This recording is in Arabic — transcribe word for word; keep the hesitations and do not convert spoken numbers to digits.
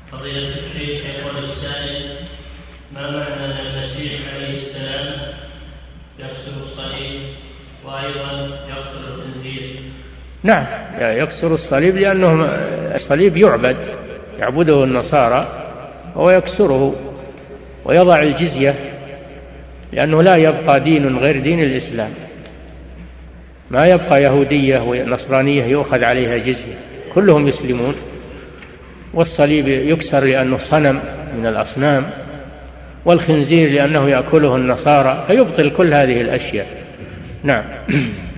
فضيلة الشيخ يقول السائل: ما معنى أن المسيح عليه السلام يكسر الصليب وأيضا يقتل الخنزير؟ نعم، يكسر الصليب لأنه الصليب يعبد، يعبده النصارى، هو يكسره ويضع الجزية، لأنه لا يبقى دين غير دين الإسلام، ما يبقى يهودية ونصرانية يؤخذ عليها جزية، كلهم يسلمون. والصليب يكسر لأنه صنم من الأصنام، والخنزير لأنه يأكله النصارى، فيبطل كل هذه الأشياء. نعم.